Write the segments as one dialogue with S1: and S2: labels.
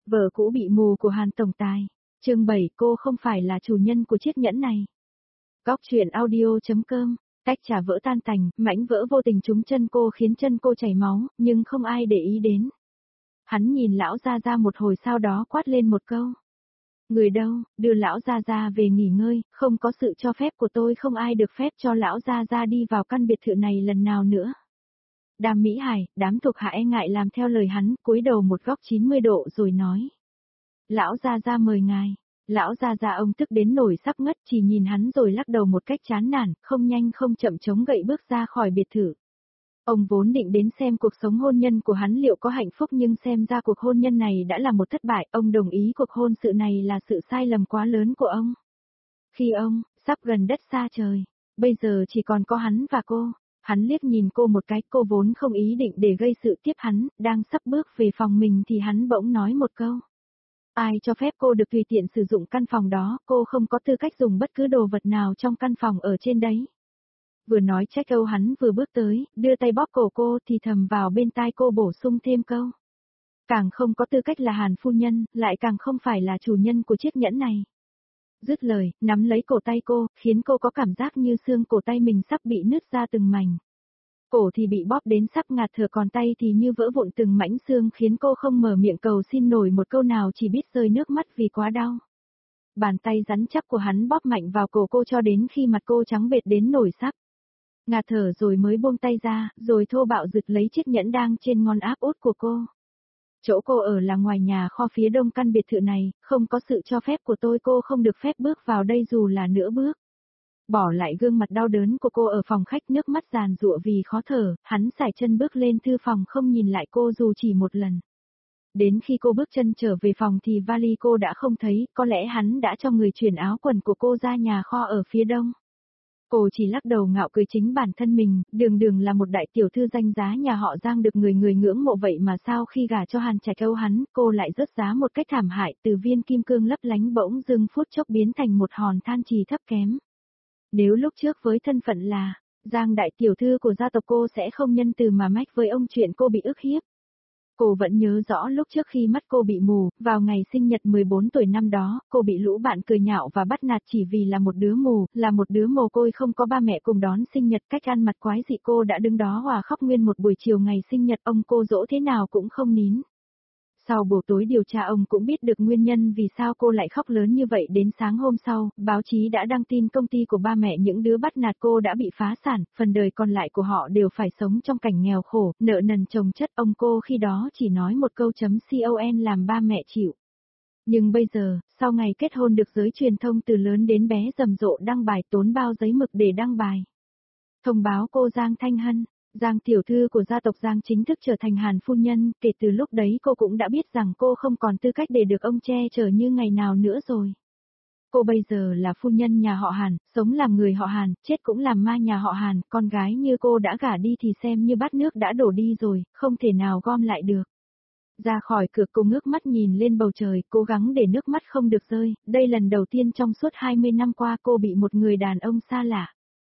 S1: Vợ cũ bị mù của Hàn tổng tài. Chương 7, cô không phải là chủ nhân của chiếc nhẫn này. Góc truyện audio.com. Tách trà vỡ tan tành, mảnh vỡ vô tình trúng chân cô khiến chân cô chảy máu, nhưng không ai để ý đến. Hắn nhìn lão Gia Gia một hồi sau đó quát lên một câu. Người đâu, đưa lão Gia Gia về nghỉ ngơi, không có sự cho phép của tôi không ai được phép cho lão Gia Gia đi vào căn biệt thự này lần nào nữa. Đàm Mỹ Hải, đám thuộc hạ e ngại làm theo lời hắn, cúi đầu một góc 90 độ rồi nói. Lão Gia Gia mời ngài. Lão Gia Gia ông tức đến nổi sắp ngất, chỉ nhìn hắn rồi lắc đầu một cách chán nản, không nhanh không chậm chống gậy bước ra khỏi biệt thự. Ông vốn định đến xem cuộc sống hôn nhân của hắn liệu có hạnh phúc, nhưng xem ra cuộc hôn nhân này đã là một thất bại, ông đồng ý cuộc hôn sự này là sự sai lầm quá lớn của ông. Khi ông, sắp gần đất xa trời, bây giờ chỉ còn có hắn và cô. Hắn liếc nhìn cô một cái, cô vốn không ý định để gây sự tiếp hắn, đang sắp bước về phòng mình thì hắn bỗng nói một câu. Ai cho phép cô được tùy tiện sử dụng căn phòng đó, cô không có tư cách dùng bất cứ đồ vật nào trong căn phòng ở trên đấy. Vừa nói trách câu hắn vừa bước tới, đưa tay bóp cổ cô thì thầm vào bên tai cô bổ sung thêm câu. Càng không có tư cách là Hàn phu nhân, lại càng không phải là chủ nhân của chiếc nhẫn này. Dứt lời, nắm lấy cổ tay cô, khiến cô có cảm giác như xương cổ tay mình sắp bị nứt ra từng mảnh. Cổ thì bị bóp đến sắp ngạt thở, còn tay thì như vỡ vụn từng mảnh xương khiến cô không mở miệng cầu xin nổi một câu nào, chỉ biết rơi nước mắt vì quá đau. Bàn tay rắn chắc của hắn bóp mạnh vào cổ cô cho đến khi mặt cô trắng bệch đến nổi sắp ngạt thở rồi mới buông tay ra, rồi thô bạo giật lấy chiếc nhẫn đang trên ngón áp út của cô. Chỗ cô ở là ngoài nhà kho phía đông căn biệt thự này, không có sự cho phép của tôi cô không được phép bước vào đây dù là nửa bước. Bỏ lại gương mặt đau đớn của cô ở phòng khách, nước mắt giàn giụa vì khó thở, hắn sải chân bước lên thư phòng không nhìn lại cô dù chỉ một lần. Đến khi cô bước chân trở về phòng thì vali cô đã không thấy, có lẽ hắn đã cho người chuyển áo quần của cô ra nhà kho ở phía đông. Cô chỉ lắc đầu ngạo cười chính bản thân mình, đường là một đại tiểu thư danh giá nhà họ Giang được người ngưỡng mộ, vậy mà sao khi gả cho Hàn Trạch Âu hắn, cô lại rớt giá một cách thảm hại, từ viên kim cương lấp lánh bỗng dưng phút chốc biến thành một hòn than trì thấp kém. Nếu lúc trước với thân phận là Giang đại tiểu thư của gia tộc, cô sẽ không nhân từ mà mách với ông chuyện cô bị ức hiếp. Cô vẫn nhớ rõ lúc trước khi mắt cô bị mù, vào ngày sinh nhật 14 tuổi năm đó, cô bị lũ bạn cười nhạo và bắt nạt chỉ vì là một đứa mù, là một đứa mồ côi không có ba mẹ cùng đón sinh nhật. Cách ăn mặc quái dị, cô đã đứng đó hòa khóc nguyên một buổi chiều ngày sinh nhật, ông cô dỗ thế nào cũng không nín. Sau buổi tối điều tra, ông cũng biết được nguyên nhân vì sao cô lại khóc lớn như vậy. Đến sáng hôm sau, báo chí đã đăng tin công ty của ba mẹ những đứa bắt nạt cô đã bị phá sản, phần đời còn lại của họ đều phải sống trong cảnh nghèo khổ, nợ nần chồng chất. Ông cô khi đó chỉ nói một câu .con làm ba mẹ chịu. Nhưng bây giờ, sau ngày kết hôn được giới truyền thông từ lớn đến bé rầm rộ đăng bài, tốn bao giấy mực để đăng bài. Thông báo cô Giang Thanh Hân, Giang tiểu thư của gia tộc Giang chính thức trở thành Hàn phu nhân. Kể từ lúc đấy cô cũng đã biết rằng cô không còn tư cách để được ông che chở như ngày nào nữa rồi. Cô bây giờ là phu nhân nhà họ Hàn, sống làm người họ Hàn, chết cũng làm ma nhà họ Hàn. Con gái như cô đã gả đi thì xem như bát nước đã đổ đi rồi, không thể nào gom lại được. Ra khỏi cửa, cô ngước mắt nhìn lên bầu trời, cố gắng để nước mắt không được rơi. Đây lần đầu tiên trong suốt 20 năm qua cô bị một người đàn ông xa lạ.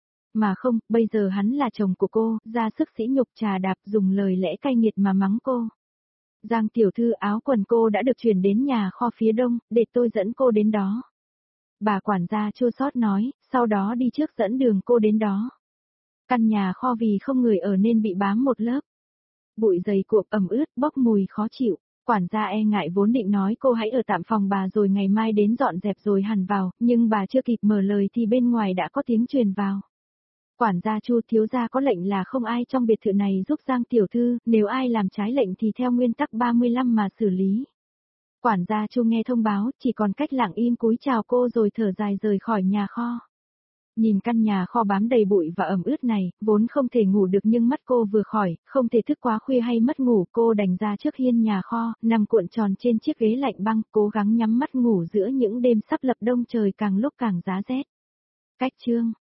S1: Mà không, bây giờ hắn là chồng của cô, ra sức sỉ nhục trà đạp, dùng lời lẽ cay nghiệt mà mắng cô. Giang tiểu thư, áo quần cô đã được chuyển đến nhà kho phía đông, để tôi dẫn cô đến đó. Bà quản gia chua xót nói, sau đó đi trước dẫn đường cô đến đó. Căn nhà kho vì không người ở nên bị bám một lớp bụi dày cộm ẩm ướt, bốc mùi khó chịu. Quản gia e ngại vốn định nói cô hãy ở tạm phòng bà rồi ngày mai đến dọn dẹp rồi hẳn vào, nhưng bà chưa kịp mở lời thì bên ngoài đã có tiếng truyền vào. Quản gia Chu, thiếu gia có lệnh là không ai trong biệt thự này giúp Giang tiểu thư, nếu ai làm trái lệnh thì theo nguyên tắc 35 mà xử lý. Quản gia Chu nghe thông báo, chỉ còn cách lặng im cúi chào cô rồi thở dài rời khỏi nhà kho. Nhìn căn nhà kho bám đầy bụi và ẩm ướt này, vốn không thể ngủ được nhưng mắt cô vừa khỏi, không thể thức quá khuya hay mất ngủ, cô đành ra trước hiên nhà kho, nằm cuộn tròn trên chiếc ghế lạnh băng, cố gắng nhắm mắt ngủ giữa những đêm sắp lập đông, trời càng lúc càng giá rét. Cách chương